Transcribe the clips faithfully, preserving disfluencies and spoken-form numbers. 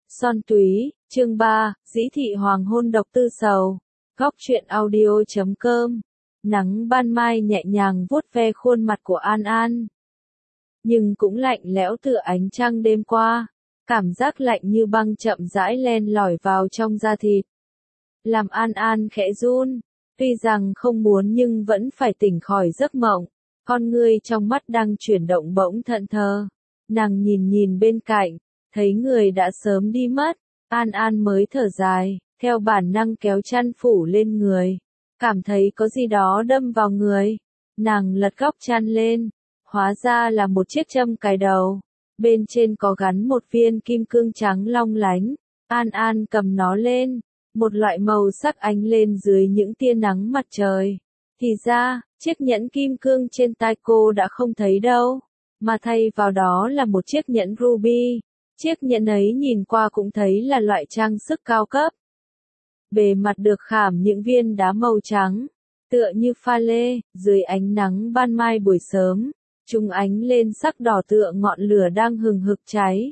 Son Túy, chương ba, Dĩ thị hoàng hôn độc tư sầu. Góc truyện audio chấm com. Nắng ban mai nhẹ nhàng vuốt ve khuôn mặt của An An. Nhưng cũng lạnh lẽo từ ánh trăng đêm qua. Cảm giác lạnh như băng chậm rãi len lỏi vào trong da thịt. Làm An An khẽ run. Tuy rằng không muốn nhưng vẫn phải tỉnh khỏi giấc mộng. Con ngươi trong mắt đang chuyển động bỗng thẫn thờ. Nàng nhìn nhìn bên cạnh. Thấy người đã sớm đi mất, An An mới thở dài, theo bản năng kéo chăn phủ lên người. Cảm thấy có gì đó đâm vào người. Nàng lật góc chăn lên, hóa ra là một chiếc châm cài đầu. Bên trên có gắn một viên kim cương trắng long lánh. An An cầm nó lên, một loại màu sắc ánh lên dưới những tia nắng mặt trời. Thì ra, chiếc nhẫn kim cương trên tai cô đã không thấy đâu, mà thay vào đó là một chiếc nhẫn ruby. Chiếc nhẫn ấy nhìn qua cũng thấy là loại trang sức cao cấp. Bề mặt được khảm những viên đá màu trắng, tựa như pha lê, dưới ánh nắng ban mai buổi sớm, chúng ánh lên sắc đỏ tựa ngọn lửa đang hừng hực cháy.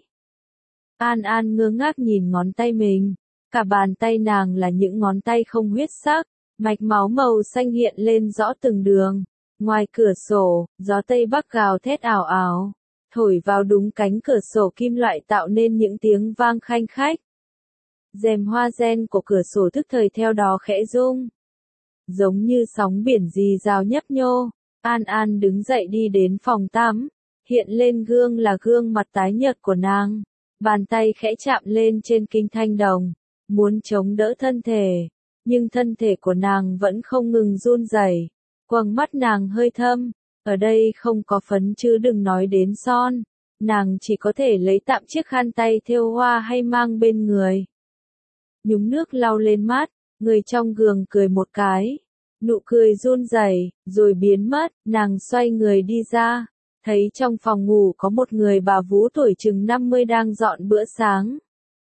An An ngơ ngác nhìn ngón tay mình, cả bàn tay nàng là những ngón tay không huyết sắc, mạch máu màu xanh hiện lên rõ từng đường. Ngoài cửa sổ, gió tây bắc gào thét ảo ảo. Thổi vào đúng cánh cửa sổ kim loại tạo nên những tiếng vang khanh khách. Rèm hoa ren của cửa sổ thức thời theo đó khẽ rung. Giống như sóng biển rì rào nhấp nhô, An An đứng dậy đi đến phòng tắm. Hiện lên gương là gương mặt tái nhợt của nàng. Bàn tay khẽ chạm lên trên kinh thanh đồng, muốn chống đỡ thân thể. Nhưng thân thể của nàng vẫn không ngừng run rẩy. Quầng mắt nàng hơi thâm. Ở đây không có phấn chứ đừng nói đến son. Nàng chỉ có thể lấy tạm chiếc khăn tay thêu hoa hay mang bên người. Nhúng nước lau lên mắt, người trong gương cười một cái. Nụ cười run rẩy, rồi biến mất, nàng xoay người đi ra. Thấy trong phòng ngủ có một người bà vú tuổi chừng năm mươi đang dọn bữa sáng.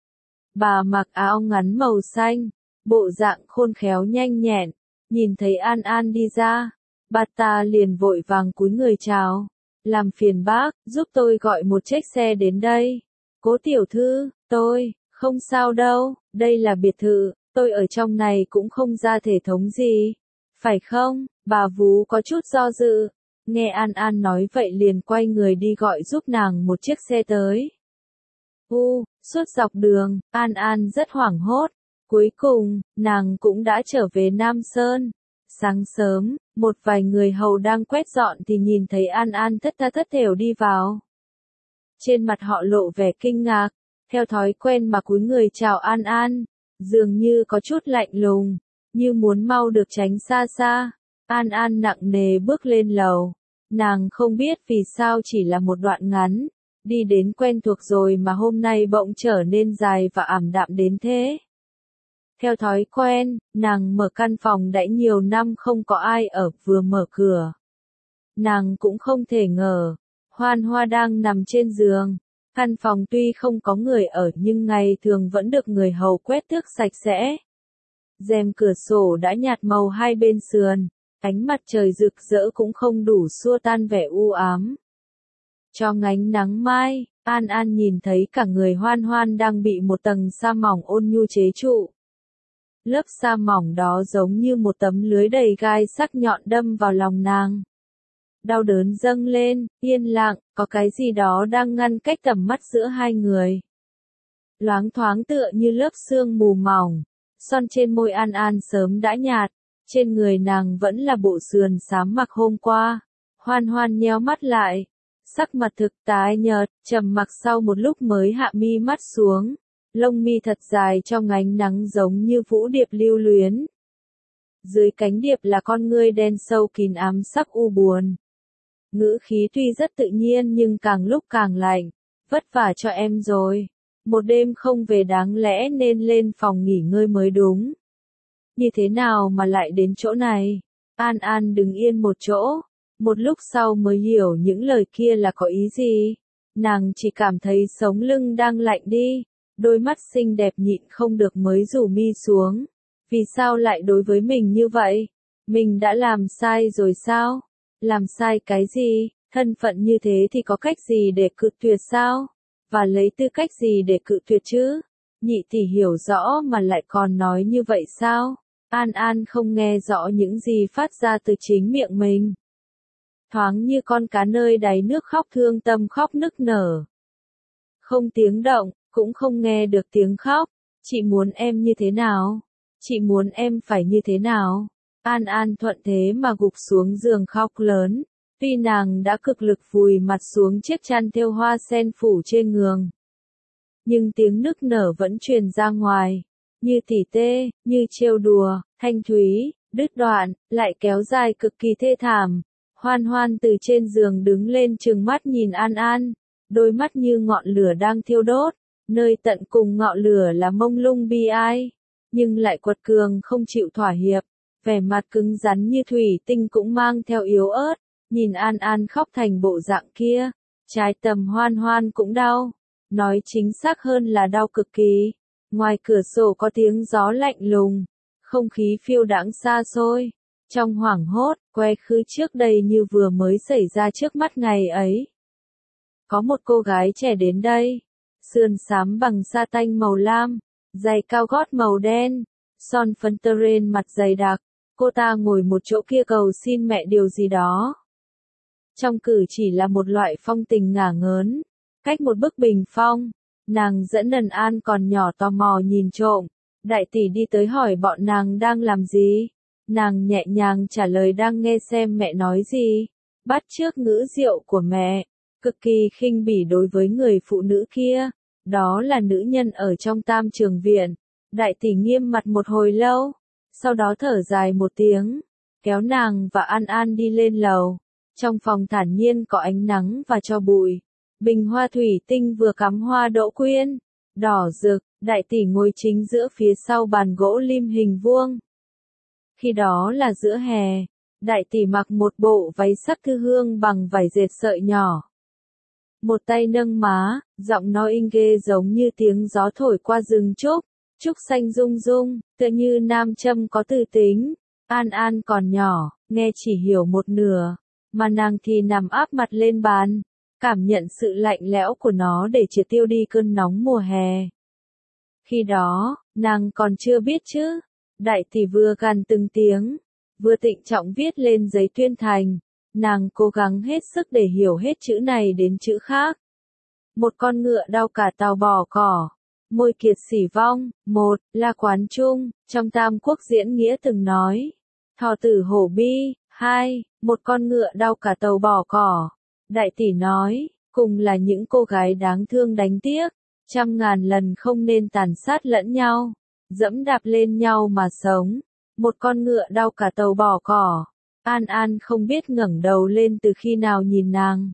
Bà mặc áo ngắn màu xanh, bộ dạng khôn khéo nhanh nhẹn. Nhìn thấy An An đi ra, bà ta liền vội vàng cúi người chào. Làm phiền bác, giúp tôi gọi một chiếc xe đến đây. Cố tiểu thư, tôi, không sao đâu, đây là biệt thự, tôi ở trong này cũng không ra thể thống gì. Phải không? Bà vú có chút do dự. Nghe An An nói vậy liền quay người đi gọi giúp nàng một chiếc xe tới. U, suốt dọc đường, An An rất hoảng hốt. Cuối cùng, nàng cũng đã trở về Nam Sơn. Sáng sớm, một vài người hầu đang quét dọn thì nhìn thấy An An thất tha thất thểu đi vào. Trên mặt họ lộ vẻ kinh ngạc, theo thói quen mà cúi người chào An An, dường như có chút lạnh lùng, như muốn mau được tránh xa xa. An An nặng nề bước lên lầu, nàng không biết vì sao chỉ là một đoạn ngắn, đi đến quen thuộc rồi mà hôm nay bỗng trở nên dài và ảm đạm đến thế. Theo thói quen, nàng mở căn phòng đã nhiều năm không có ai ở vừa mở cửa. Nàng cũng không thể ngờ, Hoan Hoa đang nằm trên giường. Căn phòng tuy không có người ở nhưng ngày thường vẫn được người hầu quét tước sạch sẽ. Rèm cửa sổ đã nhạt màu hai bên sườn, ánh mặt trời rực rỡ cũng không đủ xua tan vẻ u ám. Trong ánh nắng mai, An An nhìn thấy cả người Hoan Hoan đang bị một tầng sa mỏng ôn nhu chế trụ. Lớp sa mỏng đó giống như một tấm lưới đầy gai sắc nhọn đâm vào lòng nàng. Đau đớn dâng lên, yên lặng, có cái gì đó đang ngăn cách tầm mắt giữa hai người. Loáng thoáng tựa như lớp sương mù mỏng, son trên môi An An sớm đã nhạt, trên người nàng vẫn là bộ sườn xám mặc hôm qua. Hoan Hoan nheo mắt lại, sắc mặt thực tái nhợt, trầm mặc sau một lúc mới hạ mi mắt xuống. Lông mi thật dài trong ánh nắng giống như vũ điệp lưu luyến. Dưới cánh điệp là con ngươi đen sâu kín ám sắc u buồn. Ngữ khí tuy rất tự nhiên nhưng càng lúc càng lạnh. Vất vả cho em rồi. Một đêm không về đáng lẽ nên lên phòng nghỉ ngơi mới đúng. Như thế nào mà lại đến chỗ này? An An đứng yên một chỗ. Một lúc sau mới hiểu những lời kia là có ý gì. Nàng chỉ cảm thấy sống lưng đang lạnh đi. Đôi mắt xinh đẹp nhịn không được mới rủ mi xuống. Vì sao lại đối với mình như vậy? Mình đã làm sai rồi sao? Làm sai cái gì? Thân phận như thế thì có cách gì để cự tuyệt sao? Và lấy tư cách gì để cự tuyệt chứ? Nhị tỷ hiểu rõ mà lại còn nói như vậy sao? An An không nghe rõ những gì phát ra từ chính miệng mình. Thoáng như con cá nơi đáy nước khóc thương tâm khóc nức nở. Không tiếng động, cũng không nghe được tiếng khóc. Chị muốn em như thế nào? Chị muốn em phải như thế nào? An An thuận thế mà gục xuống giường khóc lớn. Tuy nàng đã cực lực vùi mặt xuống chiếc chăn thêu hoa sen phủ trên giường. Nhưng tiếng nức nở vẫn truyền ra ngoài. Như tỉ tê, như trêu đùa, thanh thúy, đứt đoạn, lại kéo dài cực kỳ thê thảm. Hoan Hoan từ trên giường đứng lên trừng mắt nhìn An An. Đôi mắt như ngọn lửa đang thiêu đốt. Nơi tận cùng ngọn lửa là mông lung bi ai. Nhưng lại quật cường không chịu thỏa hiệp. Vẻ mặt cứng rắn như thủy tinh cũng mang theo yếu ớt. Nhìn An An khóc thành bộ dạng kia. Trái tầm Hoan Hoan cũng đau. Nói chính xác hơn là đau cực kỳ. Ngoài cửa sổ có tiếng gió lạnh lùng. Không khí phiêu đãng xa xôi. Trong hoảng hốt, que khứ trước đây như vừa mới xảy ra trước mắt ngày ấy. Có một cô gái trẻ đến đây. Sườn xám bằng sa tanh màu lam. Giày cao gót màu đen. Son phấn tơ rên mặt dày đặc. Cô ta ngồi một chỗ kia cầu xin mẹ điều gì đó. Trong cử chỉ là một loại phong tình ngả ngớn. Cách một bức bình phong, nàng dẫn Nần An còn nhỏ tò mò nhìn trộm. Đại tỷ đi tới hỏi bọn nàng đang làm gì. Nàng nhẹ nhàng trả lời đang nghe xem mẹ nói gì. Bắt chước ngữ diệu của mẹ, cực kỳ khinh bỉ đối với người phụ nữ kia. Đó là nữ nhân ở trong Tam Trường Viện. Đại tỷ nghiêm mặt một hồi lâu, sau đó thở dài một tiếng, kéo nàng và An An đi lên lầu. Trong phòng thản nhiên có ánh nắng và tro bụi. Bình hoa thủy tinh vừa cắm hoa đỗ quyên, đỏ rực, đại tỷ ngồi chính giữa phía sau bàn gỗ lim hình vuông. Khi đó là giữa hè, đại tỷ mặc một bộ váy sắc thư hương bằng vải dệt sợi nhỏ. Một tay nâng má, giọng nói inh ghê giống như tiếng gió thổi qua rừng trúc, trúc xanh rung rung, tựa như nam châm có tư tính. An An còn nhỏ, nghe chỉ hiểu một nửa, mà nàng thì nằm áp mặt lên bàn. Cảm nhận sự lạnh lẽo của nó để triệt tiêu đi cơn nóng mùa hè. Khi đó, nàng còn chưa biết chứ. Đại tỷ vừa gằn từng tiếng, vừa trịnh trọng viết lên giấy tuyên thành. Nàng cố gắng hết sức để hiểu hết chữ này đến chữ khác. Một con ngựa đau cả tàu bỏ cỏ. Môi kiệt sỉ vong. Một, là Quán Trung, trong Tam Quốc diễn nghĩa từng nói. Thọ tử hổ bi. Hai, một con ngựa đau cả tàu bỏ cỏ. Đại tỷ nói, cùng là những cô gái đáng thương đánh tiếc, trăm ngàn lần không nên tàn sát lẫn nhau, dẫm đạp lên nhau mà sống. Một con ngựa đau cả tàu bỏ cỏ. An An không biết ngẩng đầu lên từ khi nào nhìn nàng.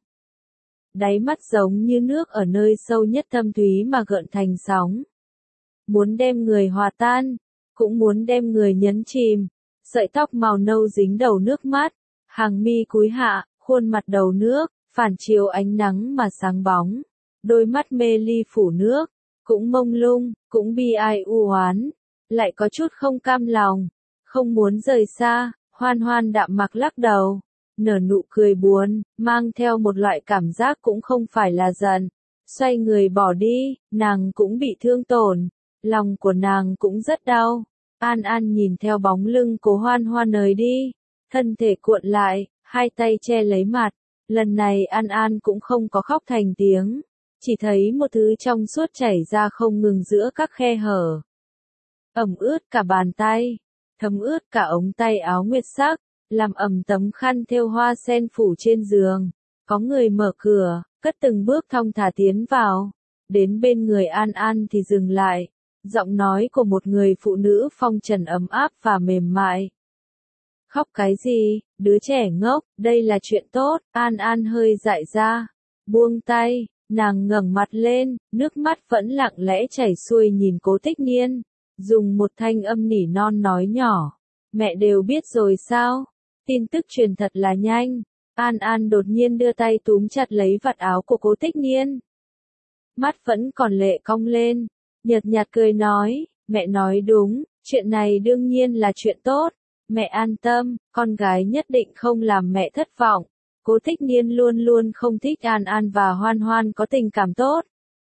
Đáy mắt giống như nước ở nơi sâu nhất thâm thúy mà gợn thành sóng. Muốn đem người hòa tan, cũng muốn đem người nhấn chìm. Sợi tóc màu nâu dính đầu nước mắt, hàng mi cúi hạ, khuôn mặt đầu nước, phản chiếu ánh nắng mà sáng bóng. Đôi mắt mê ly phủ nước, cũng mông lung, cũng bi ai u oán, lại có chút không cam lòng, không muốn rời xa. Hoan Hoan đạm mặc lắc đầu, nở nụ cười buồn, mang theo một loại cảm giác cũng không phải là giận. Xoay người bỏ đi, nàng cũng bị thương tổn, lòng của nàng cũng rất đau. An An nhìn theo bóng lưng của Hoan Hoan rời đi, thân thể cuộn lại, hai tay che lấy mặt. Lần này An An cũng không có khóc thành tiếng, chỉ thấy một thứ trong suốt chảy ra không ngừng giữa các khe hở. Ẩm ướt cả bàn tay, thấm ướt cả ống tay áo nguyệt sắc, làm ẩm tấm khăn thêu hoa sen phủ trên giường. Có người mở cửa, cất từng bước thong thả tiến vào. Đến bên người An An thì dừng lại. Giọng nói của một người phụ nữ phong trần ấm áp và mềm mại. Khóc cái gì, đứa trẻ ngốc, đây là chuyện tốt. An An hơi dại ra, buông tay, nàng ngẩng mặt lên, nước mắt vẫn lặng lẽ chảy xuôi nhìn Cố Tích Niên, dùng một thanh âm nỉ non nói nhỏ, mẹ đều biết rồi sao? Tin tức truyền thật là nhanh. An An đột nhiên đưa tay túm chặt lấy vạt áo của Cố Tích Niên. Mắt vẫn còn lệ cong lên, nhợt nhạt cười nói, mẹ nói đúng, chuyện này đương nhiên là chuyện tốt. Mẹ an tâm, con gái nhất định không làm mẹ thất vọng. Cố Tích Niên luôn luôn không thích An An và Hoan Hoan có tình cảm tốt.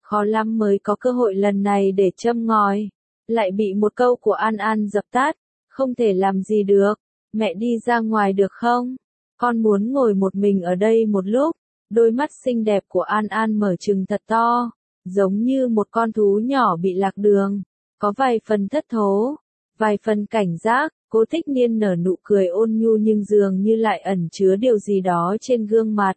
khó lắm mới có cơ hội lần này để châm ngòi. Lại bị một câu của An An dập tắt, không thể làm gì được, mẹ đi ra ngoài được không? Con muốn ngồi một mình ở đây một lúc. Đôi mắt xinh đẹp của An An mở trừng thật to, giống như một con thú nhỏ bị lạc đường, có vài phần thất thố, vài phần cảnh giác. Cố Tích Niên nở nụ cười ôn nhu nhưng dường như lại ẩn chứa điều gì đó trên gương mặt.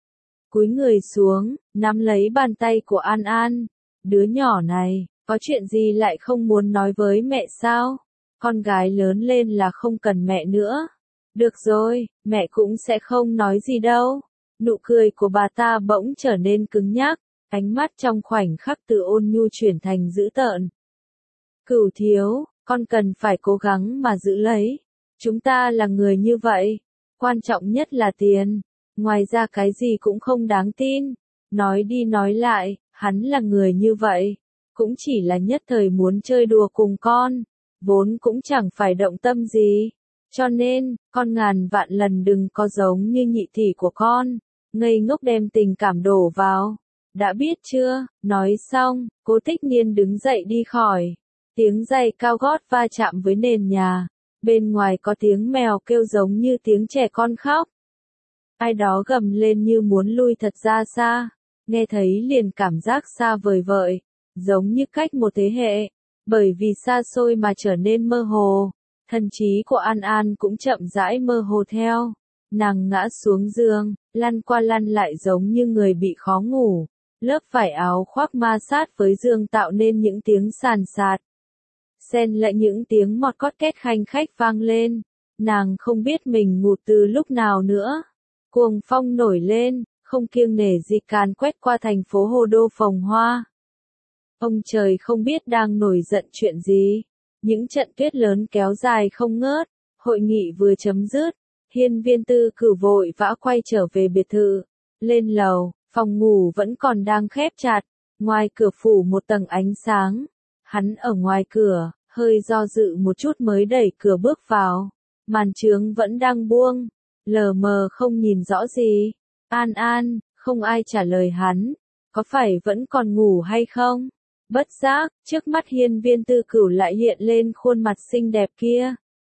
Cúi người xuống, nắm lấy bàn tay của An An. Đứa nhỏ này, có chuyện gì lại không muốn nói với mẹ sao? Con gái lớn lên là không cần mẹ nữa. Được rồi, mẹ cũng sẽ không nói gì đâu. Nụ cười của bà ta bỗng trở nên cứng nhắc, ánh mắt trong khoảnh khắc từ ôn nhu chuyển thành dữ tợn. Cửu thiếu, con cần phải cố gắng mà giữ lấy. Chúng ta là người như vậy. Quan trọng nhất là tiền. Ngoài ra cái gì cũng không đáng tin. Nói đi nói lại, hắn là người như vậy. Cũng chỉ là nhất thời muốn chơi đùa cùng con. Vốn cũng chẳng phải động tâm gì. Cho nên, con ngàn vạn lần đừng có giống như nhị tỷ của con. Ngây ngốc đem tình cảm đổ vào. Đã biết chưa? Nói xong, Cố Tích Niên đứng dậy đi khỏi. Tiếng giày cao gót va chạm với nền nhà. Bên ngoài có tiếng mèo kêu giống như tiếng trẻ con khóc. Ai đó gầm lên như muốn lui thật ra xa. Nghe thấy liền cảm giác xa vời vợi. Giống như cách một thế hệ. Bởi vì xa xôi mà trở nên mơ hồ. Thần trí của An An cũng chậm rãi mơ hồ theo. Nàng ngã xuống giường, lăn qua lăn lại giống như người bị khó ngủ. Lớp vải áo khoác ma sát với giường tạo nên những tiếng sàn sạt. Xen lại những tiếng mọt cót két khanh khách vang lên. Nàng không biết mình ngủ từ lúc nào nữa. Cuồng phong nổi lên, không kiêng nể gì càn quét qua thành phố Hồ Đô phồng hoa. Ông trời không biết đang nổi giận chuyện gì. Những trận tuyết lớn kéo dài không ngớt. Hội nghị vừa chấm dứt. Hiên Viên Tư Cửu vội vã quay trở về biệt thự. Lên lầu, phòng ngủ vẫn còn đang khép chặt. Ngoài cửa phủ một tầng ánh sáng. Hắn ở ngoài cửa, hơi do dự một chút mới đẩy cửa bước vào. Màn trướng vẫn đang buông. Lờ mờ không nhìn rõ gì. An An, không ai trả lời hắn. Có phải vẫn còn ngủ hay không? Bất giác, trước mắt Hiên Viên Tư Cửu lại hiện lên khuôn mặt xinh đẹp kia.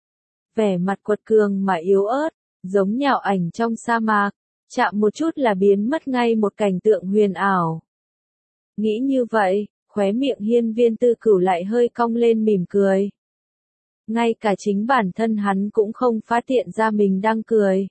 Vẻ mặt quật cường mà yếu ớt, giống nhạo ảnh trong sa mạc, chạm một chút là biến mất ngay một cảnh tượng huyền ảo. Nghĩ như vậy, khóe miệng Hiên Viên Tư Cửu lại hơi cong lên mỉm cười. Ngay cả chính bản thân hắn cũng không phát hiện ra mình đang cười.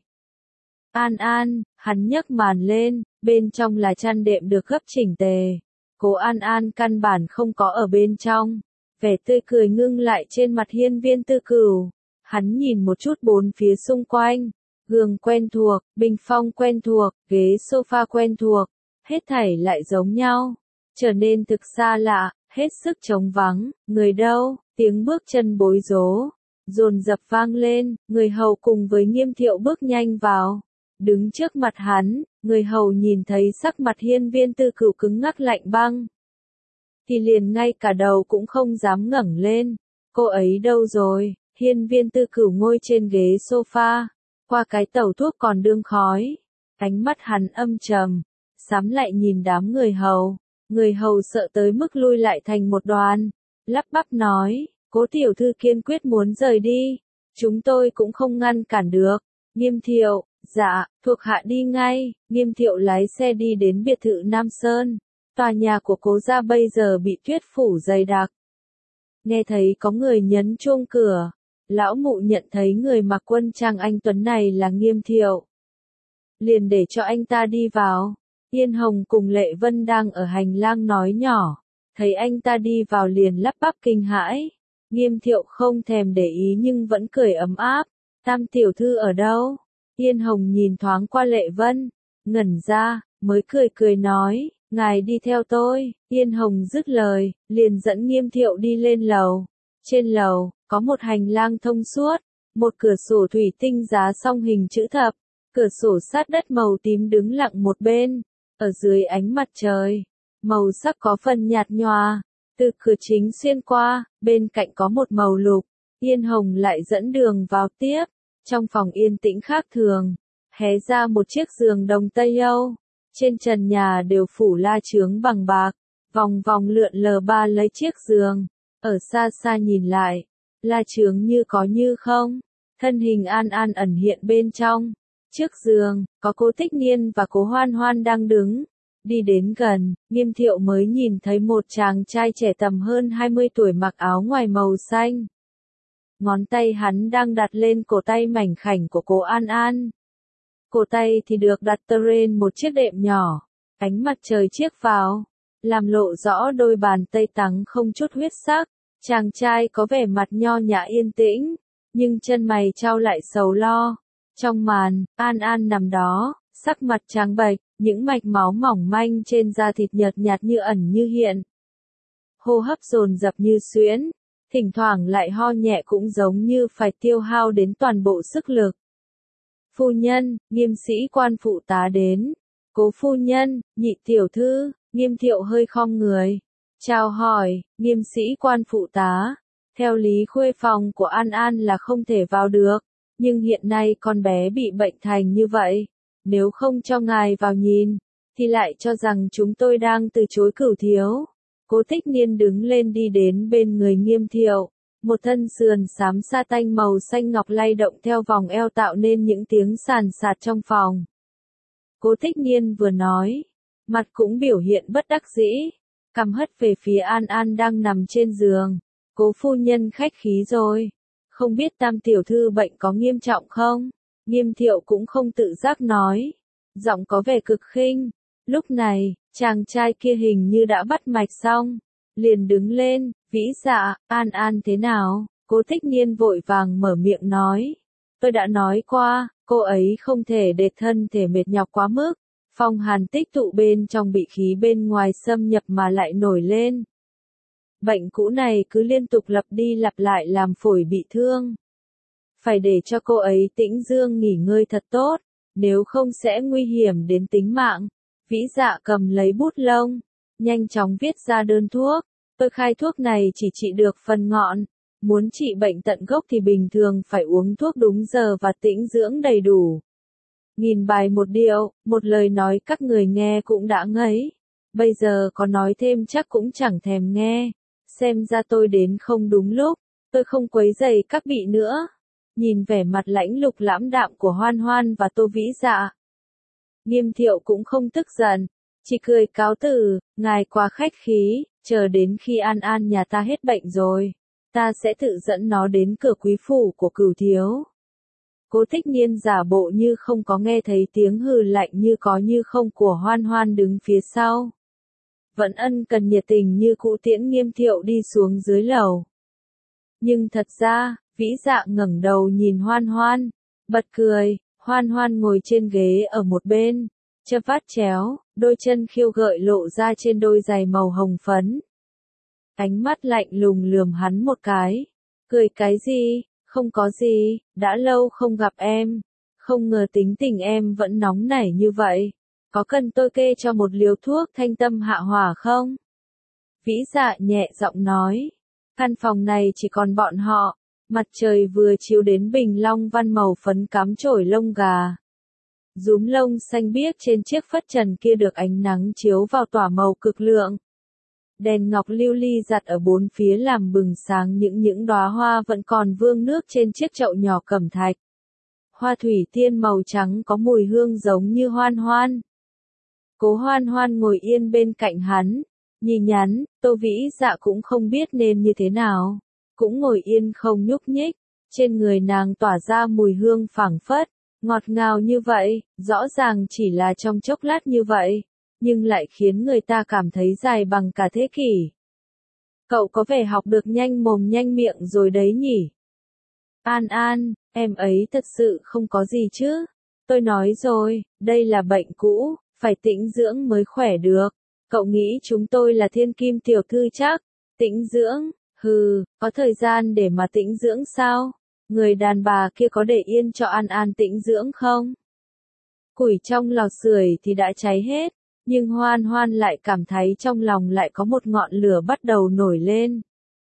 An An, hắn nhấc màn lên, bên trong là chăn đệm được gấp chỉnh tề. Cố An An căn bản không có ở bên trong. Vẻ tươi cười ngưng lại trên mặt Hiên Viên Tư Cửu. Hắn nhìn một chút bốn phía xung quanh. Gương quen thuộc, bình phong quen thuộc, ghế sofa quen thuộc. Hết thảy lại giống nhau. Trở nên thực xa lạ, hết sức trống vắng. Người đâu? Tiếng bước chân bối rối dồn dập vang lên. Người hầu cùng với Nghiêm Thiệu bước nhanh vào. Đứng trước mặt hắn, người hầu nhìn thấy sắc mặt Hiên Viên Tư Cửu cứng ngắc lạnh băng. Thì liền ngay cả đầu cũng không dám ngẩng lên. Cô ấy đâu rồi? Hiên Viên Tư Cửu ngồi trên ghế sofa, qua cái tẩu thuốc còn đương khói. Ánh mắt hắn âm trầm, sám lại nhìn đám người hầu. Người hầu sợ tới mức lui lại thành một đoàn. Lắp bắp nói, Cố tiểu thư kiên quyết muốn rời đi. Chúng tôi cũng không ngăn cản được. Nghiêm Thiệu, dạ, thuộc hạ đi ngay. Nghiêm Thiệu lái xe đi đến biệt thự Nam Sơn. Tòa nhà của Cố gia bây giờ bị tuyết phủ dày đặc. Nghe thấy có người nhấn chuông cửa. Lão mụ nhận thấy người mặc quân trang anh tuấn này là Nghiêm Thiệu. Liền để cho anh ta đi vào. Yên Hồng cùng Lệ Vân đang ở hành lang nói nhỏ. Thấy anh ta đi vào liền lắp bắp kinh hãi. Nghiêm Thiệu không thèm để ý nhưng vẫn cười ấm áp. Tam tiểu thư ở đâu? Yên Hồng nhìn thoáng qua Lệ Vân. Ngẩn ra, mới cười cười nói. Ngài đi theo tôi. Yên Hồng dứt lời, liền dẫn Nghiêm Thiệu đi lên lầu. Trên lầu, có một hành lang thông suốt. Một cửa sổ thủy tinh giá song hình chữ thập. Cửa sổ sát đất màu tím đứng lặng một bên. Ở dưới ánh mặt trời, màu sắc có phần nhạt nhòa. Từ cửa chính xuyên qua, bên cạnh có một màu lục. Yên Hồng lại dẫn đường vào tiếp. Trong phòng yên tĩnh khác thường, hé ra một chiếc giường đồng Tây Âu. Trên trần nhà đều phủ la chướng bằng bạc. vòng vòng lượn lờ ba lấy chiếc giường. Ở xa xa nhìn lại, là chướng như có như không. Thân hình An An ẩn hiện bên trong. Trước giường, có Cố Thích Niên và Cố Hoan Hoan đang đứng. Đi đến gần, Nghiêm Thiệu mới nhìn thấy một chàng trai trẻ tầm hơn hai mươi tuổi mặc áo ngoài màu xanh. Ngón tay hắn đang đặt lên cổ tay mảnh khảnh của Cố An An. Cổ tay thì được đặt trên một chiếc đệm nhỏ. Ánh mặt trời chiếc vào, làm lộ rõ đôi bàn tay trắng không chút huyết sắc. Chàng trai có vẻ mặt nho nhã yên tĩnh, nhưng chân mày trao lại sầu lo. Trong màn, An An nằm đó, sắc mặt trắng bệch, những mạch máu mỏng manh trên da thịt nhợt nhạt như ẩn như hiện. Hô hấp dồn dập như xuyễn, thỉnh thoảng lại ho nhẹ cũng giống như phải tiêu hao đến toàn bộ sức lực. Phu nhân, Nghiêm sĩ quan phụ tá đến. Cố phu nhân, Nhị tiểu thư. Nghiêm Thiệu hơi khom người. Chào hỏi, Nghiêm sĩ quan phụ tá. Theo lý khuê phòng của An An là không thể vào được, nhưng hiện nay con bé bị bệnh thành như vậy. Nếu không cho ngài vào nhìn, thì lại cho rằng chúng tôi đang từ chối cửu thiếu. Cố Thích Niên đứng lên đi đến bên người Nghiêm Thiệu. Một thân sườn xám sa tanh màu xanh ngọc lay động theo vòng eo tạo nên những tiếng sàn sạt trong phòng. Cố Thích Niên vừa nói, mặt cũng biểu hiện bất đắc dĩ, cằm hất về phía An An đang nằm trên giường. Cố phu nhân khách khí rồi, không biết Tam tiểu thư bệnh có nghiêm trọng không? Nghiêm Thiệu cũng không tự giác nói, giọng có vẻ cực khinh. Lúc này, chàng trai kia hình như đã bắt mạch xong, liền đứng lên, vĩ dạ, An An thế nào? Cố Thích Niên vội vàng mở miệng nói, tôi đã nói qua, cô ấy không thể để thân thể mệt nhọc quá mức. Phong hàn tích tụ bên trong bị khí bên ngoài xâm nhập mà lại nổi lên. Bệnh cũ này cứ liên tục lặp đi lặp lại làm phổi bị thương. Phải để cho cô ấy tĩnh dưỡng nghỉ ngơi thật tốt, nếu không sẽ nguy hiểm đến tính mạng. Vĩ dạ cầm lấy bút lông, nhanh chóng viết ra đơn thuốc. Tôi khai thuốc này chỉ trị được phần ngọn. Muốn trị bệnh tận gốc thì bình thường phải uống thuốc đúng giờ và tĩnh dưỡng đầy đủ. Nghìn bài một điệu, một lời nói các người nghe cũng đã ngấy. Bây giờ có nói thêm chắc cũng chẳng thèm nghe. Xem ra tôi đến không đúng lúc, tôi không quấy rầy các vị nữa. Nhìn vẻ mặt lãnh lục lãm đạm của Hoan Hoan và Tô Vĩ Dạ, Nghiêm Thiệu cũng không tức giận, chỉ cười cáo từ, ngài quá khách khí, chờ đến khi An An nhà ta hết bệnh rồi, ta sẽ tự dẫn nó đến cửa quý phủ của cửu thiếu. Cố Thích Niên giả bộ như không có nghe thấy tiếng hừ lạnh như có như không của Hoan Hoan đứng phía sau. Vẫn ân cần nhiệt tình như cũ tiễn Nghiêm Thiệu đi xuống dưới lầu. Nhưng thật ra, Vĩ Dạ ngẩng đầu nhìn Hoan Hoan, bật cười. Hoan Hoan ngồi trên ghế ở một bên, chơ vắt chéo, đôi chân khiêu gợi lộ ra trên đôi giày màu hồng phấn. Ánh mắt lạnh lùng lườm hắn một cái, cười cái gì, không có gì, đã lâu không gặp em, không ngờ tính tình em vẫn nóng nảy như vậy, có cần tôi kê cho một liều thuốc thanh tâm hạ hỏa không? Vĩ Dạ nhẹ giọng nói, căn phòng này chỉ còn bọn họ. Mặt trời vừa chiếu đến bình long văn màu phấn cắm chổi lông gà. Rúm lông xanh biếc trên chiếc phất trần kia được ánh nắng chiếu vào tỏa màu cực lượng. Đèn ngọc lưu ly giặt ở bốn phía làm bừng sáng những những đóa hoa vẫn còn vương nước trên chiếc chậu nhỏ cẩm thạch. Hoa thủy tiên màu trắng có mùi hương giống như Hoan Hoan. Cố Hoan Hoan ngồi yên bên cạnh hắn, nhì nhắn, Tô Vĩ Dạ cũng không biết nên như thế nào. Cũng ngồi yên không nhúc nhích, trên người nàng tỏa ra mùi hương phảng phất, ngọt ngào như vậy, rõ ràng chỉ là trong chốc lát như vậy, nhưng lại khiến người ta cảm thấy dài bằng cả thế kỷ. Cậu có vẻ học được nhanh mồm nhanh miệng rồi đấy nhỉ? An An, em ấy thật sự không có gì chứ? Tôi nói rồi, đây là bệnh cũ, phải tĩnh dưỡng mới khỏe được. Cậu nghĩ chúng tôi là thiên kim tiểu thư chắc? Tĩnh dưỡng? Hừ, có thời gian để mà tĩnh dưỡng sao? Người đàn bà kia có để yên cho An An tĩnh dưỡng không? Củi trong lò sưởi thì đã cháy hết, nhưng Hoan Hoan lại cảm thấy trong lòng lại có một ngọn lửa bắt đầu nổi lên.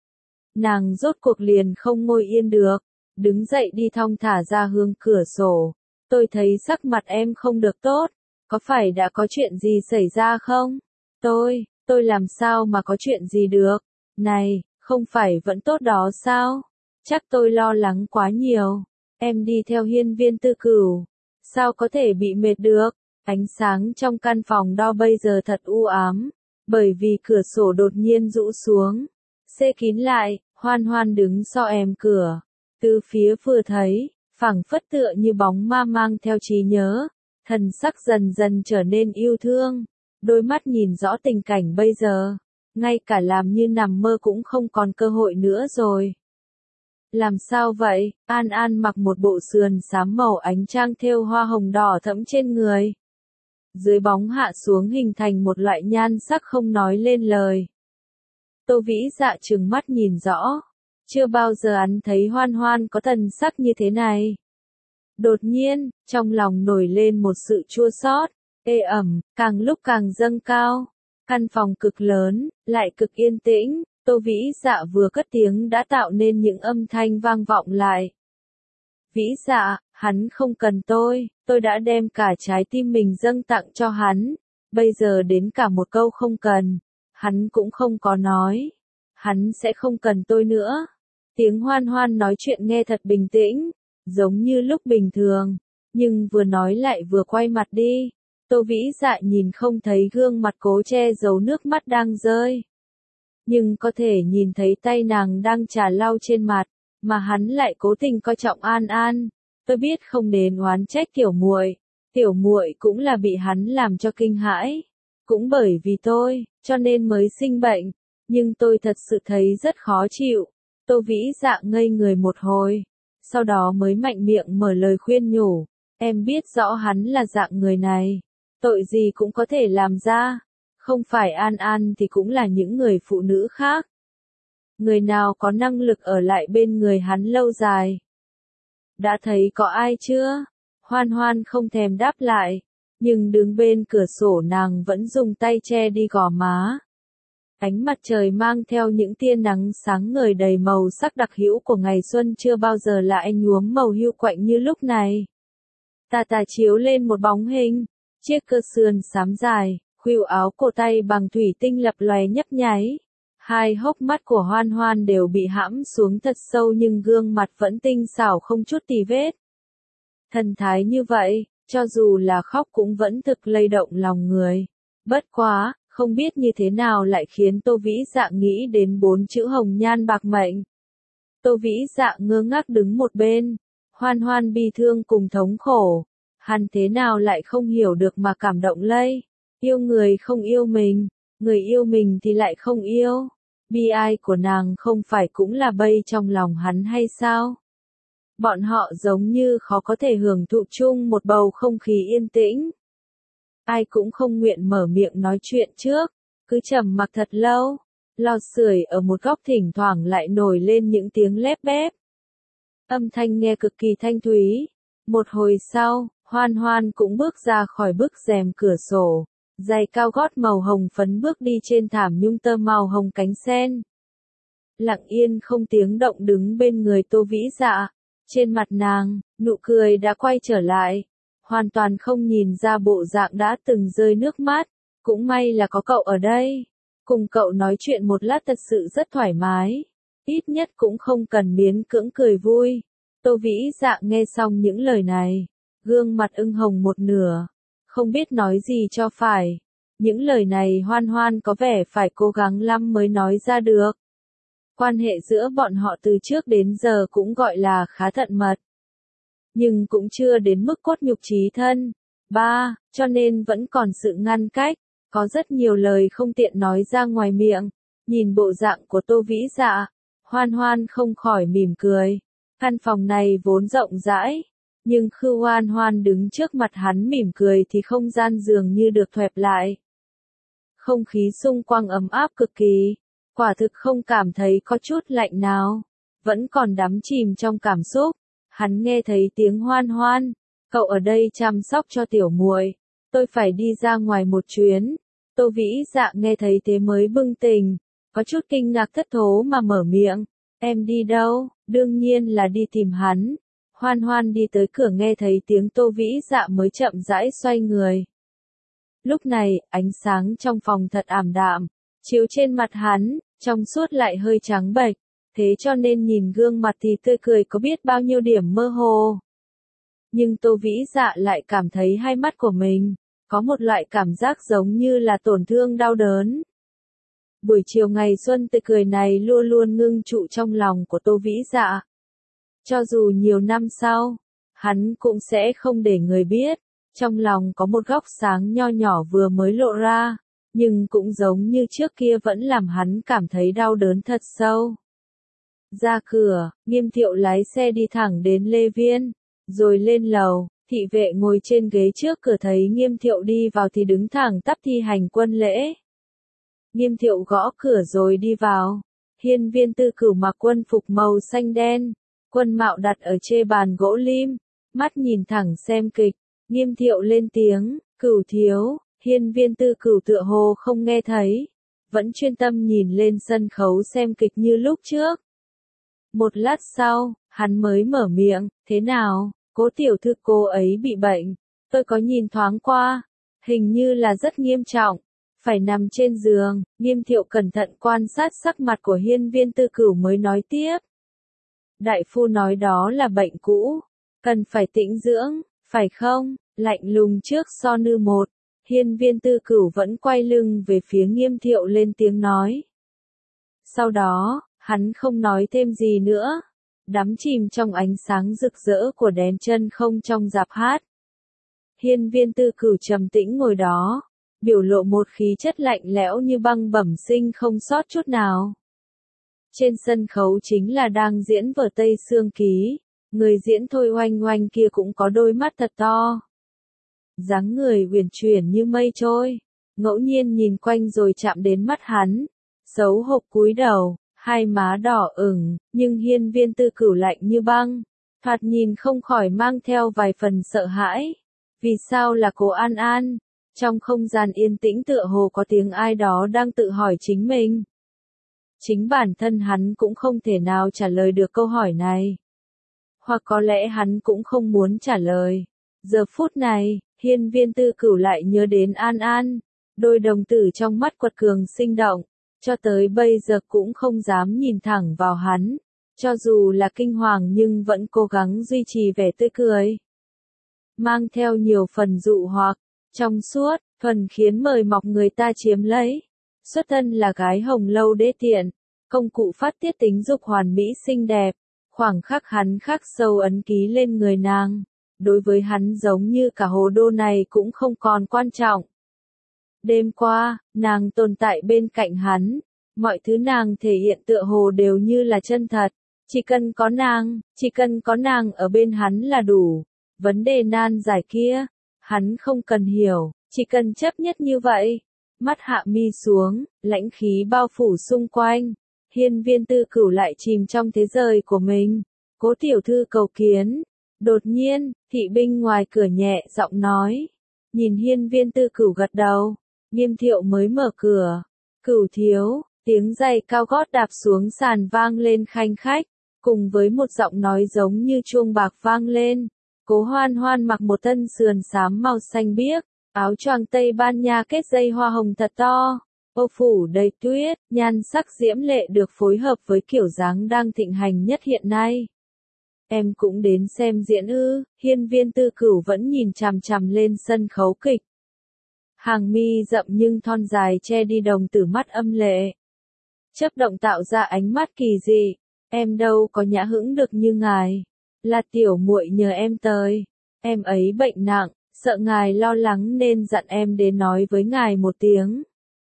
Nàng rốt cuộc liền không ngồi yên được, đứng dậy đi thong thả ra hướng cửa sổ. Tôi thấy sắc mặt em không được tốt, có phải đã có chuyện gì xảy ra không? Tôi, Tôi làm sao mà có chuyện gì được? Này, không phải vẫn tốt đó sao? Chắc tôi lo lắng quá nhiều. Em đi theo hiên viên tư cửu. Sao có thể bị mệt được? Ánh sáng trong căn phòng đo bây giờ thật u ám. Bởi vì cửa sổ đột nhiên rũ xuống. Xê kín lại, Hoan Hoan đứng sau em cửa. Từ phía vừa thấy, phảng phất tựa như bóng ma mang theo trí nhớ. Thần sắc dần dần trở nên yêu thương. Đôi mắt nhìn rõ tình cảnh bây giờ. Ngay cả làm như nằm mơ cũng không còn cơ hội nữa rồi. Làm sao vậy? An An mặc một bộ sườn xám màu ánh trang thêu hoa hồng đỏ thẫm trên người. Dưới bóng hạ xuống hình thành một loại nhan sắc không nói lên lời. Tô Vĩ Dạ trừng mắt nhìn rõ. Chưa bao giờ hắn thấy Hoan Hoan có thần sắc như thế này. Đột nhiên, trong lòng nổi lên một sự chua xót, ê ẩm, càng lúc càng dâng cao. Căn phòng cực lớn, lại cực yên tĩnh, Tô Vĩ Dạ vừa cất tiếng đã tạo nên những âm thanh vang vọng lại. Vĩ Dạ, hắn không cần tôi, tôi đã đem cả trái tim mình dâng tặng cho hắn, bây giờ đến cả một câu không cần, hắn cũng không có nói, hắn sẽ không cần tôi nữa. Tiếng Hoan Hoan nói chuyện nghe thật bình tĩnh, giống như lúc bình thường, nhưng vừa nói lại vừa quay mặt đi. Tô Vĩ Dạ nhìn không thấy gương mặt cố che giấu nước mắt đang rơi. Nhưng có thể nhìn thấy tay nàng đang trà lau trên mặt, mà hắn lại cố tình coi trọng An An. Tôi biết không nên oán trách tiểu muội, tiểu muội cũng là bị hắn làm cho kinh hãi. Cũng bởi vì tôi, cho nên mới sinh bệnh, nhưng tôi thật sự thấy rất khó chịu. Tô Vĩ Dạ ngây người một hồi, sau đó mới mạnh miệng mở lời khuyên nhủ, em biết rõ hắn là dạng người này, tội gì cũng có thể làm ra, không phải An An thì cũng là những người phụ nữ khác. Người nào có năng lực ở lại bên người hắn lâu dài? Đã thấy có ai chưa? Hoan Hoan không thèm đáp lại, nhưng đứng bên cửa sổ nàng vẫn dùng tay che đi gò má. Ánh mặt trời mang theo những tia nắng sáng ngời đầy màu sắc đặc hữu của ngày xuân chưa bao giờ lại nhuốm màu hưu quạnh như lúc này. Tà tà chiếu lên một bóng hình, chiếc cơ sườn xám dài, khuỷu áo cổ tay bằng thủy tinh lập lòe nhấp nháy. Hai hốc mắt của Hoan Hoan đều bị hãm xuống thật sâu nhưng gương mặt vẫn tinh xảo không chút tì vết. Thần thái như vậy, cho dù là khóc cũng vẫn thực lay động lòng người. Bất quá, không biết như thế nào lại khiến Tô Vĩ Dạ nghĩ đến bốn chữ hồng nhan bạc mệnh. Tô Vĩ Dạ ngơ ngác đứng một bên, Hoan Hoan bi thương cùng thống khổ. Hắn thế nào lại không hiểu được mà cảm động lây. Yêu người không yêu mình, người yêu mình thì lại không yêu. Bi ai của nàng không phải cũng là bay trong lòng hắn hay sao? Bọn họ giống như khó có thể hưởng thụ chung một bầu không khí yên tĩnh. Ai cũng không nguyện mở miệng nói chuyện trước, cứ trầm mặc thật lâu. Lò sưởi ở một góc thỉnh thoảng lại nổi lên những tiếng lép bép. Âm thanh nghe cực kỳ thanh thúy. Một hồi sau, Hoan Hoan cũng bước ra khỏi bức rèm cửa sổ. Giày cao gót màu hồng phấn bước đi trên thảm nhung tơ màu hồng cánh sen. Lặng yên không tiếng động đứng bên người Tô Vĩ Dạ. Trên mặt nàng, nụ cười đã quay trở lại. Hoàn toàn không nhìn ra bộ dạng đã từng rơi nước mắt. Cũng may là có cậu ở đây. Cùng cậu nói chuyện một lát thật sự rất thoải mái. Ít nhất cũng không cần miễn cưỡng cười vui. Tô Vĩ Dạ nghe xong những lời này. Gương mặt ửng hồng một nửa. Không biết nói gì cho phải. Những lời này Hoan Hoan có vẻ phải cố gắng lắm mới nói ra được. Quan hệ giữa bọn họ từ trước đến giờ cũng gọi là khá thận mật. Nhưng cũng chưa đến mức cốt nhục chí thân. Ba, cho nên vẫn còn sự ngăn cách. Có rất nhiều lời không tiện nói ra ngoài miệng. Nhìn bộ dạng của Tô Vĩ Dạ, Hoan Hoan không khỏi mỉm cười. Căn phòng này vốn rộng rãi. Nhưng khi Hoan Hoan đứng trước mặt hắn mỉm cười thì không gian dường như được thoẹp lại. Không khí xung quanh ấm áp cực kỳ. Quả thực không cảm thấy có chút lạnh nào. Vẫn còn đắm chìm trong cảm xúc. Hắn nghe thấy tiếng Hoan Hoan. Cậu ở đây chăm sóc cho tiểu muội. Tôi phải đi ra ngoài một chuyến. Tô Vĩ Dạ nghe thấy thế mới bừng tỉnh. Có chút kinh ngạc thất thố mà mở miệng. Em đi đâu? Đương nhiên là đi tìm hắn. Hoan Hoan đi tới cửa nghe thấy tiếng Tô Vĩ Dạ mới chậm rãi xoay người. Lúc này, ánh sáng trong phòng thật ảm đạm, chiếu trên mặt hắn, trong suốt lại hơi trắng bệch, thế cho nên nhìn gương mặt thì tươi cười có biết bao nhiêu điểm mơ hồ. Nhưng Tô Vĩ Dạ lại cảm thấy hai mắt của mình, có một loại cảm giác giống như là tổn thương đau đớn. Buổi chiều ngày xuân tươi cười này luôn luôn ngưng trụ trong lòng của Tô Vĩ Dạ. Cho dù nhiều năm sau, hắn cũng sẽ không để người biết, trong lòng có một góc sáng nho nhỏ vừa mới lộ ra, nhưng cũng giống như trước kia vẫn làm hắn cảm thấy đau đớn thật sâu. Ra cửa, Nghiêm Thiệu lái xe đi thẳng đến Lê Viên, rồi lên lầu, thị vệ ngồi trên ghế trước cửa thấy Nghiêm Thiệu đi vào thì đứng thẳng tắp thi hành quân lễ. Nghiêm Thiệu gõ cửa rồi đi vào, Hiên Viên Tư Cửu mặc quân phục màu xanh đen, quân mạo đặt ở trên bàn gỗ lim, mắt nhìn thẳng xem kịch, Nghiêm Thiệu lên tiếng, Cửu thiếu, Hiên Viên Tư Cửu tựa hồ không nghe thấy, vẫn chuyên tâm nhìn lên sân khấu xem kịch như lúc trước. Một lát sau, hắn mới mở miệng, thế nào, Cố tiểu thư cô ấy bị bệnh, tôi có nhìn thoáng qua, hình như là rất nghiêm trọng, phải nằm trên giường. Nghiêm Thiệu cẩn thận quan sát sắc mặt của Hiên Viên Tư Cửu mới nói tiếp. Đại phu nói đó là bệnh cũ, cần phải tĩnh dưỡng, phải không? Lạnh lùng trước so nư một, Hiên Viên Tư Cửu vẫn quay lưng về phía Nghiêm Thiệu lên tiếng nói. Sau đó, hắn không nói thêm gì nữa, đắm chìm trong ánh sáng rực rỡ của đèn chân không trong rạp hát. Hiên Viên Tư Cửu trầm tĩnh ngồi đó, biểu lộ một khí chất lạnh lẽo như băng bẩm sinh không sót chút nào. Trên sân khấu chính là đang diễn vở Tây Sương Ký, người diễn Thôi Oanh Oanh kia cũng có đôi mắt thật to. Dáng người uyển chuyển như mây trôi, ngẫu nhiên nhìn quanh rồi chạm đến mắt hắn, xấu hổ cúi đầu, hai má đỏ ửng, nhưng Hiên Viên Tư Cửu lạnh như băng, thoạt nhìn không khỏi mang theo vài phần sợ hãi. Vì sao là cô An An? Trong không gian yên tĩnh tựa hồ có tiếng ai đó đang tự hỏi chính mình. Chính bản thân hắn cũng không thể nào trả lời được câu hỏi này. Hoặc có lẽ hắn cũng không muốn trả lời. Giờ phút này, Hiên Viên Tư Cửu lại nhớ đến An An, đôi đồng tử trong mắt quật cường sinh động, cho tới bây giờ cũng không dám nhìn thẳng vào hắn, cho dù là kinh hoàng nhưng vẫn cố gắng duy trì vẻ tươi cười. Mang theo nhiều phần dụ hoặc, trong suốt, thuần khiến mời mọc người ta chiếm lấy. Xuất thân là gái hồng lâu đê tiện, công cụ phát tiết tính dục hoàn mỹ xinh đẹp, khoảng khắc hắn khắc sâu ấn ký lên người nàng. Đối với hắn giống như cả hồ đô này cũng không còn quan trọng. Đêm qua, nàng tồn tại bên cạnh hắn, mọi thứ nàng thể hiện tựa hồ đều như là chân thật, chỉ cần có nàng, chỉ cần có nàng ở bên hắn là đủ. Vấn đề nan giải kia, hắn không cần hiểu, chỉ cần chấp nhất như vậy. Mắt hạ mi xuống, lãnh khí bao phủ xung quanh, Hiên Viên Tư Cửu lại chìm trong thế giới của mình. Cố tiểu thư cầu kiến. Đột nhiên, thị binh ngoài cửa nhẹ giọng nói. Nhìn Hiên Viên Tư Cửu gật đầu, Nghiêm Thiệu mới mở cửa. Cửu thiếu, tiếng giày cao gót đạp xuống sàn vang lên khanh khách, cùng với một giọng nói giống như chuông bạc vang lên. Cố Hoan Hoan mặc một thân sườn xám màu xanh biếc, áo choàng Tây Ban Nha kết dây hoa hồng thật to, ô phủ đầy tuyết, nhan sắc diễm lệ được phối hợp với kiểu dáng đang thịnh hành nhất hiện nay. Em cũng đến xem diễn ư? Hiên Viên Tư Cửu vẫn nhìn chằm chằm lên sân khấu kịch. Hàng mi rậm nhưng thon dài che đi đồng tử mắt âm lệ. Chớp động tạo ra ánh mắt kỳ dị. Em đâu có nhã hững được như ngài. Là tiểu muội nhờ em tới. Em ấy bệnh nặng, sợ ngài lo lắng nên dặn em đến nói với ngài một tiếng.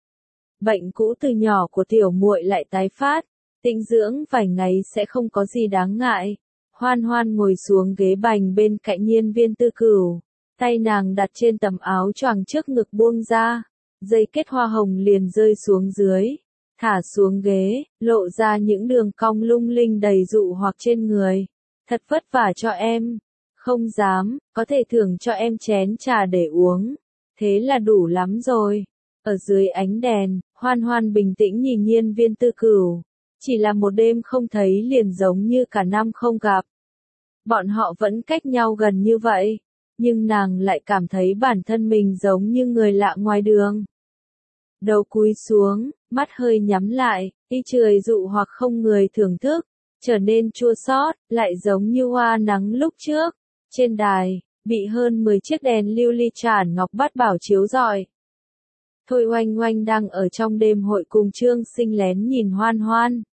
Bệnh cũ từ nhỏ của tiểu muội lại tái phát, tĩnh dưỡng vài ngày sẽ không có gì đáng ngại. Hoan Hoan ngồi xuống ghế bành bên cạnh Hiên Viên Tư Cửu, tay nàng đặt trên tấm áo choàng trước ngực buông ra, dây kết hoa hồng liền rơi xuống dưới, thả xuống ghế, lộ ra những đường cong lung linh đầy dụ hoặc trên người. Thật vất vả cho em, không dám, có thể thưởng cho em chén trà để uống, thế là đủ lắm rồi. Ở dưới ánh đèn, Hoan Hoan bình tĩnh nhìn Hiên Viên Tư Cửu, chỉ là một đêm không thấy liền giống như cả năm không gặp. Bọn họ vẫn cách nhau gần như vậy, nhưng nàng lại cảm thấy bản thân mình giống như người lạ ngoài đường. đầu cúi xuống, mắt hơi nhắm lại, y trời dụ hoặc không người thưởng thức, trở nên chua xót, lại giống như hoa nắng lúc trước. Trên đài, bị hơn mười chiếc đèn lưu ly tràn ngọc bát bảo chiếu rọi. Thôi Oanh Oanh đang ở trong đêm hội cùng Trương Sinh lén nhìn Hoan Hoan.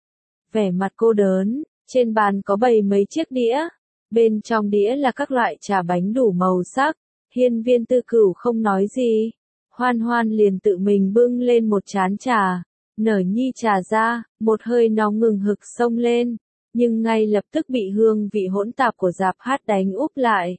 Vẻ mặt cô đớn, trên bàn có bày mấy chiếc đĩa, bên trong đĩa là các loại trà bánh đủ màu sắc. Hiên Viên Tư Cửu không nói gì, Hoan Hoan liền tự mình bưng lên một chán trà, nở nhi trà ra, một hơi nóng ngừng hực xông lên, nhưng ngay lập tức bị hương vị hỗn tạp của dạp hát đánh úp lại.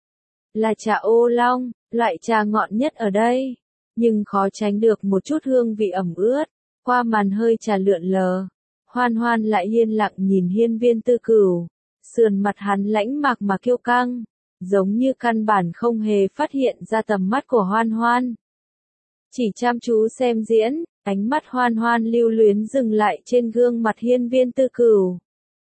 Là trà ô long, loại trà ngọt nhất ở đây, nhưng khó tránh được một chút hương vị ẩm ướt, qua màn hơi trà lượn lờ. Hoan Hoan lại yên lặng nhìn Hiên Viên Tư Cửu, sườn mặt hắn lãnh mạc mà kiêu căng, giống như căn bản không hề phát hiện ra tầm mắt của Hoan Hoan. Chỉ chăm chú xem diễn, ánh mắt Hoan Hoan lưu luyến dừng lại trên gương mặt Hiên Viên Tư Cửu.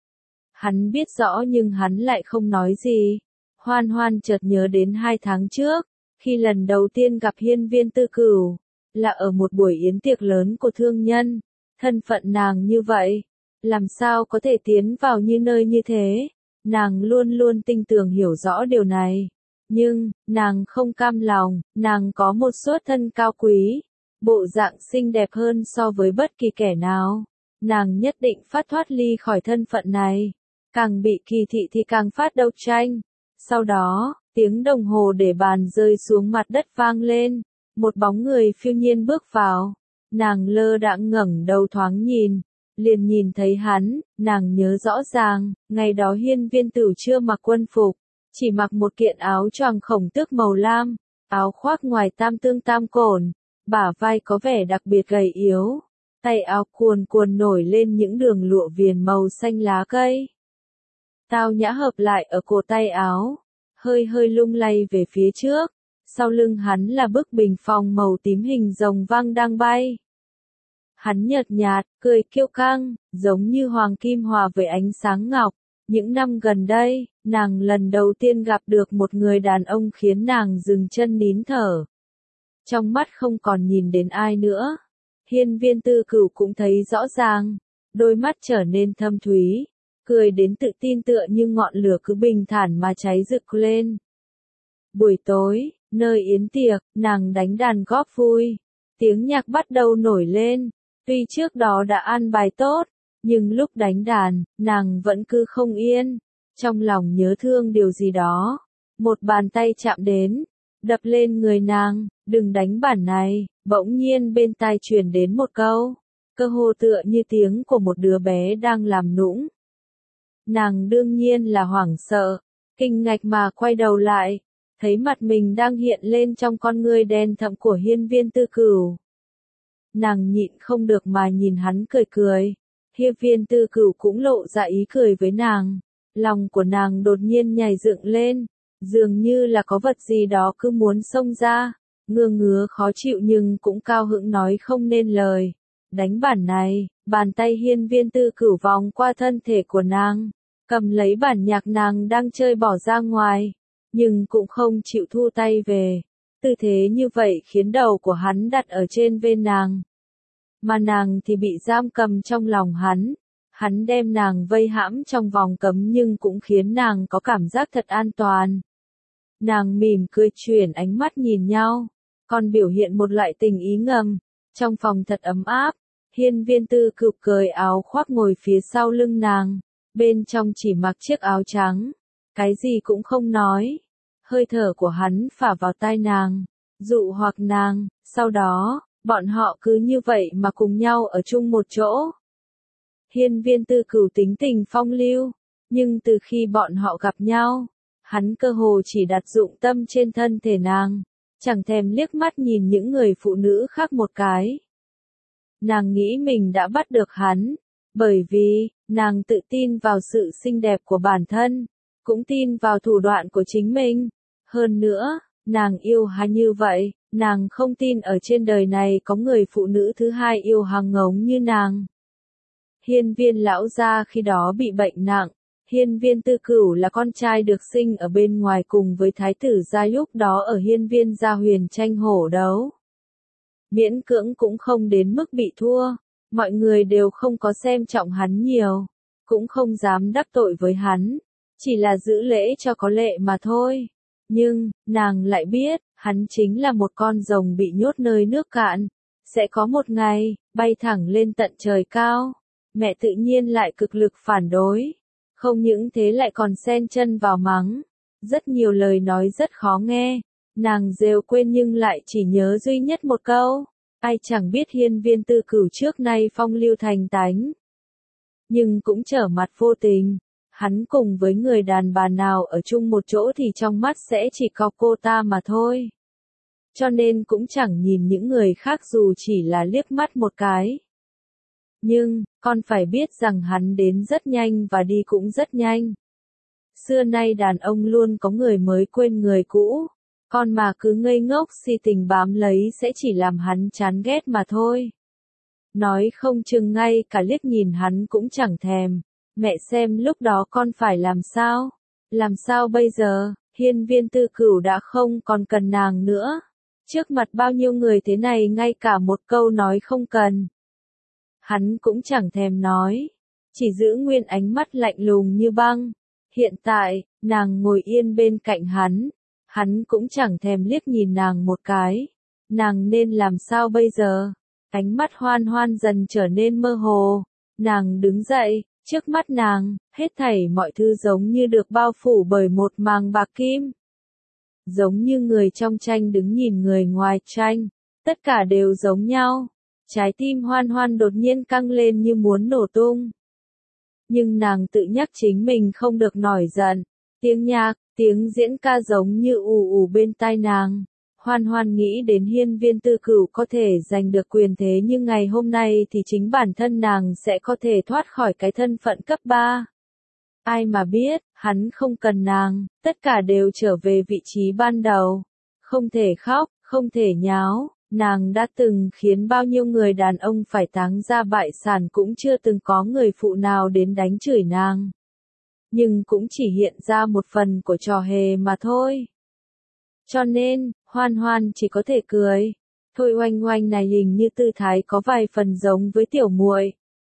Hắn biết rõ nhưng hắn lại không nói gì. Hoan Hoan chợt nhớ đến hai tháng trước, khi lần đầu tiên gặp Hiên Viên Tư Cửu, là ở một buổi yến tiệc lớn của thương nhân. Thân phận nàng như vậy, làm sao có thể tiến vào như nơi như thế? Nàng luôn luôn tinh tường hiểu rõ điều này. Nhưng, nàng không cam lòng, nàng có một xuất thân cao quý, bộ dạng xinh đẹp hơn so với bất kỳ kẻ nào. Nàng nhất định phát thoát ly khỏi thân phận này. Càng bị kỳ thị thì càng phát đấu tranh. Sau đó, tiếng đồng hồ để bàn rơi xuống mặt đất vang lên. Một bóng người phiêu nhiên bước vào. Nàng lơ đãng ngẩng đầu thoáng nhìn, liền nhìn thấy hắn. Nàng nhớ rõ ràng, ngày đó Hiên Viên Tửu chưa mặc quân phục, chỉ mặc một kiện áo choàng khổng tước màu lam, áo khoác ngoài tam tương tam cổn, bả vai có vẻ đặc biệt gầy yếu, tay áo cuồn cuồn nổi lên những đường lụa viền màu xanh lá cây. Tao nhã hợp lại ở cổ tay áo, hơi hơi lung lay về phía trước, sau lưng hắn là bức bình phong màu tím hình rồng vang đang bay. Hắn nhợt nhạt, cười kiêu căng, giống như hoàng kim hòa với ánh sáng ngọc. Những năm gần đây, nàng lần đầu tiên gặp được một người đàn ông khiến nàng dừng chân nín thở. Trong mắt không còn nhìn đến ai nữa. Hiên Viên Tư Cửu cũng thấy rõ ràng, đôi mắt trở nên thâm thúy, cười đến tự tin tựa như ngọn lửa cứ bình thản mà cháy rực lên. Buổi tối, nơi yến tiệc, nàng đánh đàn góp vui, tiếng nhạc bắt đầu nổi lên, tuy trước đó đã an bài tốt, nhưng lúc đánh đàn, nàng vẫn cứ không yên, trong lòng nhớ thương điều gì đó. Một bàn tay chạm đến, đập lên người nàng, đừng đánh bản này, bỗng nhiên bên tai truyền đến một câu, cơ hồ tựa như tiếng của một đứa bé đang làm nũng. Nàng đương nhiên là hoảng sợ, kinh ngạc mà quay đầu lại, thấy mặt mình đang hiện lên trong con ngươi đen thẫm của Hiên Viên Tư Cửu. Nàng nhịn không được mà nhìn hắn cười cười. Hiên Viên Tư Cửu cũng lộ ra ý cười với nàng. Lòng của nàng đột nhiên nhảy dựng lên, dường như là có vật gì đó cứ muốn xông ra, ngứa ngứa khó chịu nhưng cũng cao hứng nói không nên lời. Đánh bản này, bàn tay Hiên Viên Tư Cửu vòng qua thân thể của nàng, cầm lấy bản nhạc nàng đang chơi bỏ ra ngoài, nhưng cũng không chịu thu tay về. Tư thế như vậy khiến đầu của hắn đặt ở trên vai nàng, mà nàng thì bị giam cầm trong lòng hắn. Hắn đem nàng vây hãm trong vòng cấm nhưng cũng khiến nàng có cảm giác thật an toàn. Nàng mỉm cười chuyển ánh mắt nhìn nhau, còn biểu hiện một loại tình ý ngầm. Trong phòng thật ấm áp, Hiên Viên Tư Cửu cởi áo khoác ngồi phía sau lưng nàng, bên trong chỉ mặc chiếc áo trắng, cái gì cũng không nói. Hơi thở của hắn phả vào tai nàng, dụ hoặc nàng, sau đó, bọn họ cứ như vậy mà cùng nhau ở chung một chỗ. Hiên Viên Tư Cửu tính tình phong lưu, nhưng từ khi bọn họ gặp nhau, hắn cơ hồ chỉ đặt dụng tâm trên thân thể nàng, chẳng thèm liếc mắt nhìn những người phụ nữ khác một cái. Nàng nghĩ mình đã bắt được hắn, bởi vì, nàng tự tin vào sự xinh đẹp của bản thân, cũng tin vào thủ đoạn của chính mình. Hơn nữa, nàng yêu hắn như vậy, nàng không tin ở trên đời này có người phụ nữ thứ hai yêu hằng ngống như nàng. Hiên Viên lão gia khi đó bị bệnh nặng, Hiên Viên Tư Cửu là con trai được sinh ở bên ngoài cùng với thái tử gia lúc đó ở Hiên Viên gia huyền tranh hổ đấu. miễn cưỡng cũng không đến mức bị thua, mọi người đều không có xem trọng hắn nhiều, cũng không dám đắc tội với hắn, chỉ là giữ lễ cho có lệ mà thôi. Nhưng, nàng lại biết, hắn chính là một con rồng bị nhốt nơi nước cạn, sẽ có một ngày, bay thẳng lên tận trời cao. Mẹ tự nhiên lại cực lực phản đối, không những thế lại còn xen chân vào mắng, rất nhiều lời nói rất khó nghe, nàng rêu quên nhưng lại chỉ nhớ duy nhất một câu, ai chẳng biết hiên viên tư cửu trước nay phong lưu thành tánh. Nhưng cũng trở mặt vô tình, hắn cùng với người đàn bà nào ở chung một chỗ thì trong mắt sẽ chỉ có cô ta mà thôi. Cho nên cũng chẳng nhìn những người khác dù chỉ là liếc mắt một cái. Nhưng, con phải biết rằng hắn đến rất nhanh và đi cũng rất nhanh. Xưa nay đàn ông luôn có người mới quên người cũ, con mà cứ ngây ngốc si tình bám lấy sẽ chỉ làm hắn chán ghét mà thôi. Nói không chừng ngay cả liếc nhìn hắn cũng chẳng thèm, mẹ xem lúc đó con phải làm sao? Làm sao bây giờ? Hiên viên tư cửu đã không còn cần nàng nữa. Trước mặt bao nhiêu người thế này ngay cả một câu nói không cần. Hắn cũng chẳng thèm nói, chỉ giữ nguyên ánh mắt lạnh lùng như băng. Hiện tại, nàng ngồi yên bên cạnh hắn, hắn cũng chẳng thèm liếc nhìn nàng một cái. Nàng nên làm sao bây giờ? Ánh mắt Hoan Hoan dần trở nên mơ hồ. Nàng đứng dậy, trước mắt nàng, hết thảy mọi thứ giống như được bao phủ bởi một màng bạc kim. Giống như người trong tranh đứng nhìn người ngoài tranh, tất cả đều giống nhau. Trái tim Hoan Hoan đột nhiên căng lên như muốn nổ tung. Nhưng nàng tự nhắc chính mình không được nổi giận. Tiếng nhạc, tiếng diễn ca giống như ù ù bên tai nàng. Hoan Hoan nghĩ đến hiên viên tư cửu có thể giành được quyền thế nhưng ngày hôm nay thì chính bản thân nàng sẽ có thể thoát khỏi cái thân phận cấp ba. Ai mà biết, hắn không cần nàng, tất cả đều trở về vị trí ban đầu. Không thể khóc, không thể nháo, nàng đã từng khiến bao nhiêu người đàn ông phải táng ra bại sản cũng chưa từng có người phụ nào đến đánh chửi nàng. Nhưng cũng chỉ hiện ra một phần của trò hề mà thôi. Cho nên, Hoan Hoan chỉ có thể cười. Thôi Oanh Oanh này hình như tư thái có vài phần giống với tiểu muội.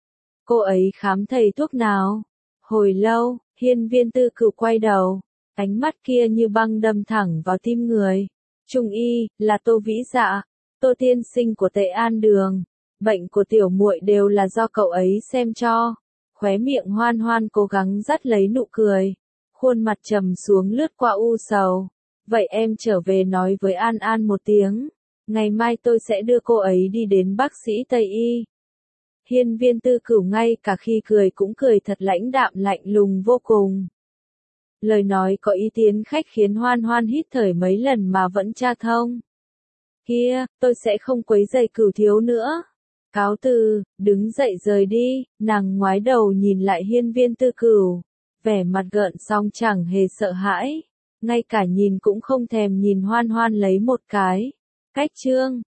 Cô ấy khám thầy thuốc nào? Hồi lâu, hiên viên tư cửu quay đầu, ánh mắt kia như băng đâm thẳng vào tim người. Trung y, là Tô Vĩ Dạ, Tô tiên sinh của Tệ An Đường. Bệnh của tiểu muội đều là do cậu ấy xem cho. Khóe miệng Hoan Hoan cố gắng dắt lấy nụ cười. Khuôn mặt trầm xuống lướt qua u sầu. Vậy em trở về nói với An An một tiếng. Ngày mai tôi sẽ đưa cô ấy đi đến bác sĩ Tây Y. Hiên viên tư cửu ngay cả khi cười cũng cười thật lãnh đạm lạnh lùng vô cùng. Lời nói có ý tiến khách khiến Hoan Hoan hít thở mấy lần mà vẫn tra thông. Kia, tôi sẽ không quấy rầy Cửu thiếu nữa. Cáo từ, đứng dậy rời đi, nàng ngoái đầu nhìn lại hiên viên tư cửu. Vẻ mặt gợn sóng chẳng hề sợ hãi. Ngay cả nhìn cũng không thèm nhìn Hoan Hoan lấy một cái. Cách chương